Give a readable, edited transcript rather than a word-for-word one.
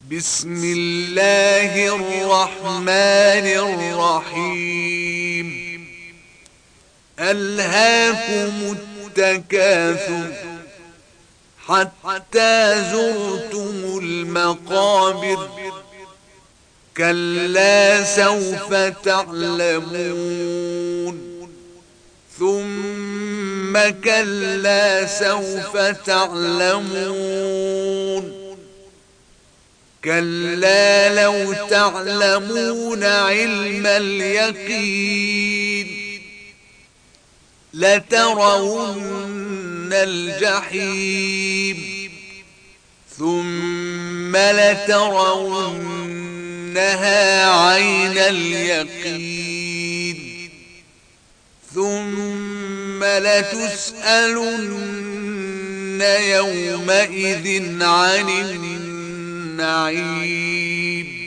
بسم الله الرحمن الرحيم. ألهاكم التكاثر حتى زرتم المقابر، كلا سوف تعلمون ثم كلا سوف تعلمون، كلا لو تعلمون علم اليقين لترون الجحيم ثم لترونها عين اليقين ثم لتسألن يومئذ عن النعيم.